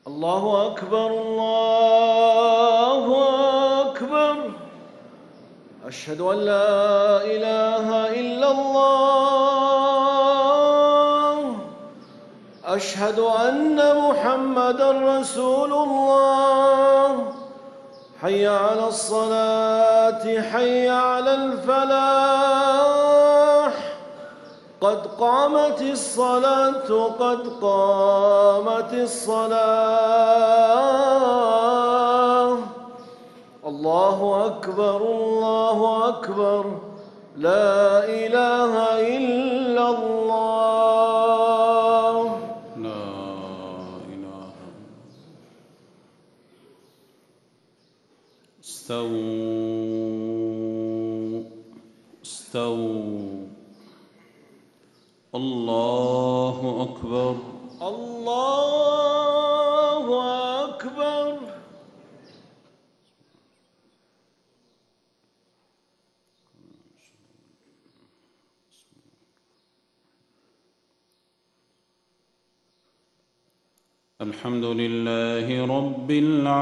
الله أكبر الله أكبر. أشهد أن لا إله إلا الله. أشهد أن محمدًا رسول الله. حي على الصلاة حي على الفلاح. قد قامت الصلاة قد قامت الصلاة. الله أكبر الله أكبر. لا إله إلا الله. لا إله. استووا استووا. الله أكبر الله أكبر. الحمد لله رب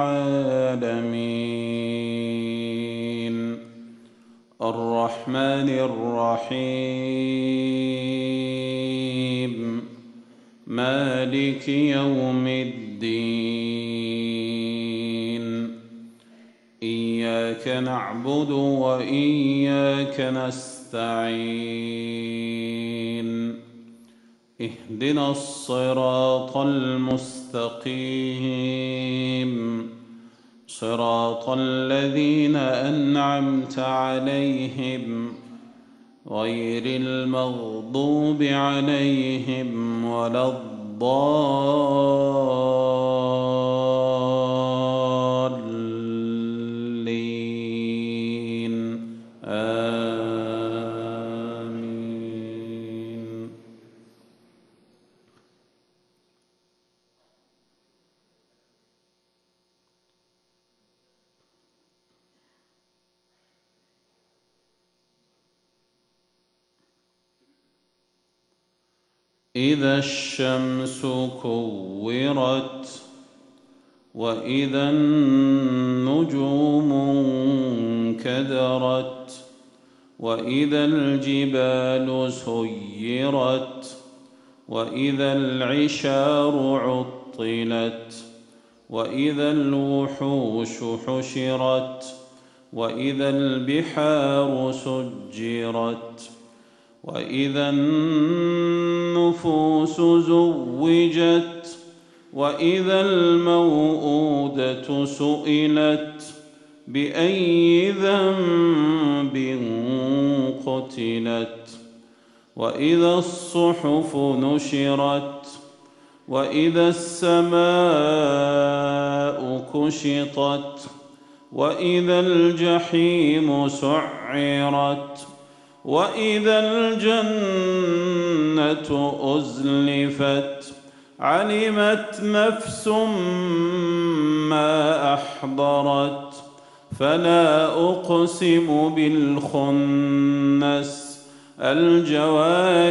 العالمين الرحمن الرحيم مالك يوم الدين. إياك نعبد وإياك نستعين. اهدنا الصراط المستقيم صراط الذين أنعمت عليهم غير المغضوب عليهم ولا الضالين. آمين. إذا الشمس كورت وإذا النجوم انكدرت وإذا الجبال سيرت وإذا العشار عطلت وإذا الوحوش حشرت وإذا البحار سجرت وإذا النفوس زوجت وإذا الموءودة سئلت بأي ذنب قتلت وإذا الصحف نشرت وإذا السماء كشطت وإذا الجحيم سعرت وإذا الجنة أزلفت. علمت نفس ما أحضرت. فلا أقسم بالخنس الجوار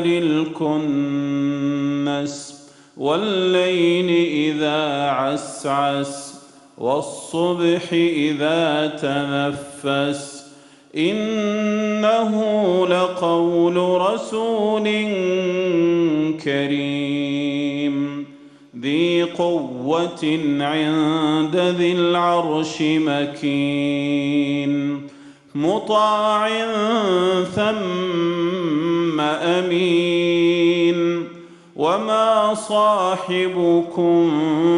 الكنس والليل إذا عسعس والصبح إذا تنفس. إنه لقول رسول كريم ذي قوة عند ذي العرش مكين مطاع ثم أمين. وما صاحبكم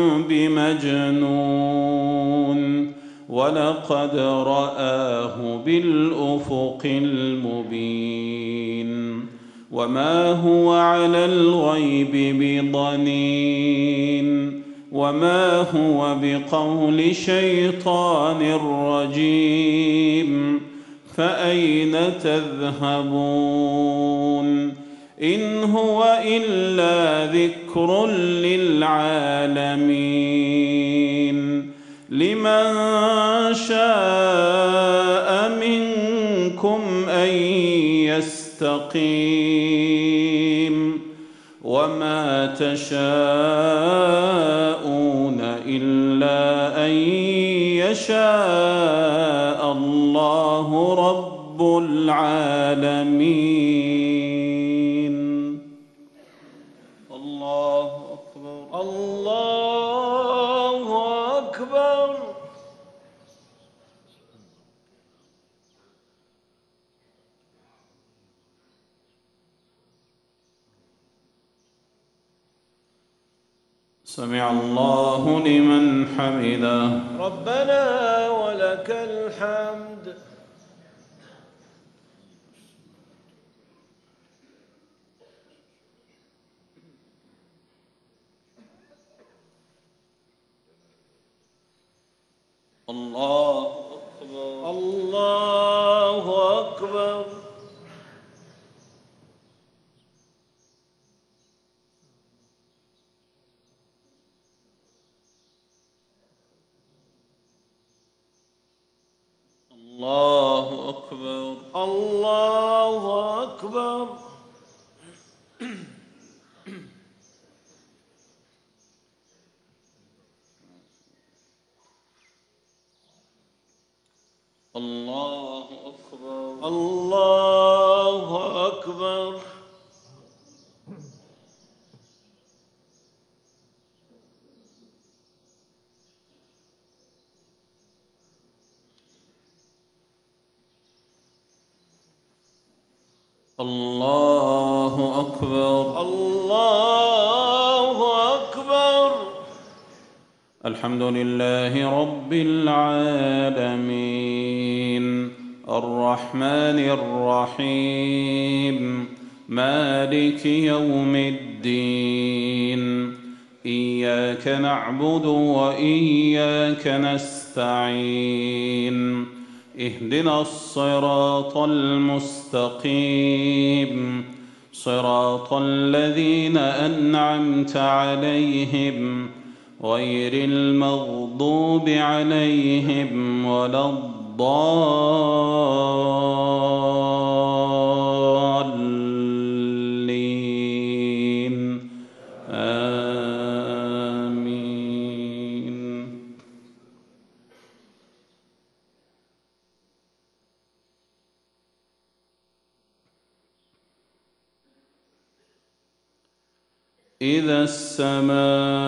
بمجنون ولقد رآه بالأفق المبين. وما هو على الغيب بضنين وما هو بقول شيطان رجيم. فأين تذهبون إن هو إلا ذكر للعالمين. لمن شاء منكم أن يستقيم وما تشاءون إلا أن يشاء الله رب العالمين. الله أكبر. الله أكبر. سمع الله لمن حمده. ربنا ولك الحمد. الله أكبر. الله أكبر. الله أكبر. الله أكبر. الله أكبر. الله أكبر. الله أكبر. الله أكبر. الحمد لله رب العالمين الرحمن الرحيم مالك يوم الدين إياك نعبد وإياك نستعين اهدنا الصراط المستقيم صراط الذين أنعمت عليهم غير المغضوب عليهم ولا الضالين آمين. إذا السماء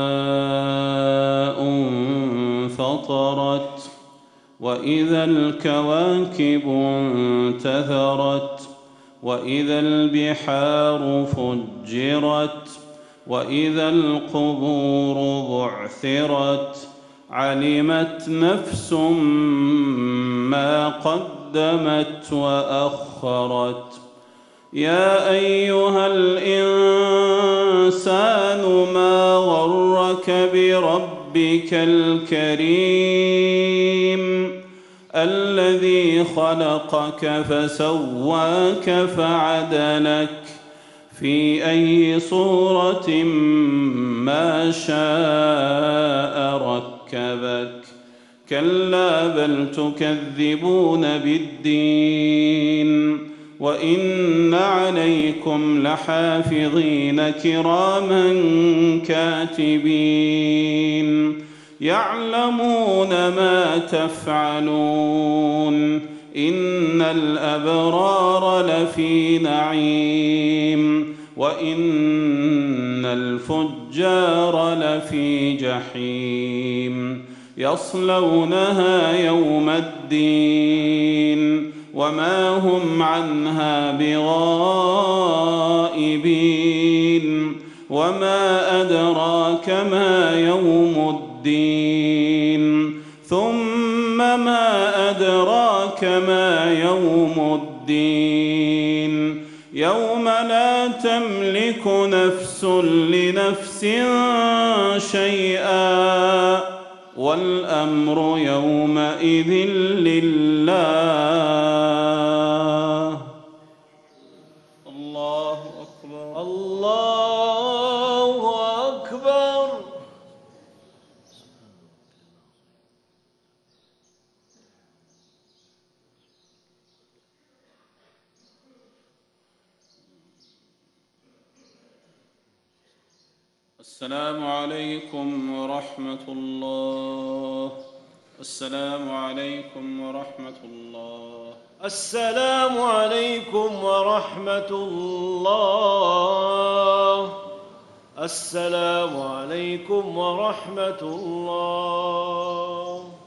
انفطرت وإذا الكواكب انتثرت وإذا البحار فجرت وإذا القبور بعثرت علمت نفس ما قدمت وأخرت. يا أيها الإنسان ما غرك بربك الكريم الذي خلقك فسواك فعدلك في أي صورة ما شاء ركبك. كلا بل تكذبون بالدين وإن عليكم لحافظين كراما كاتبين يعلمون ما تفعلون. إن الأبرار لفي نعيم وإن الفجار لفي جحيم يصلونها يوم الدين وما هم عنها بغائبين. وما أدراك ما يوم الدين ثم ما أدراك ما يوم الدين يوم لا تملك نفس لنفس شيئا والأمر يومئذ لله. الله أكبر. الله أكبر. السلام عليكم ورحمة الله. السلام عليكم ورحمة الله. السلام عليكم ورحمة الله. السلام عليكم ورحمة الله.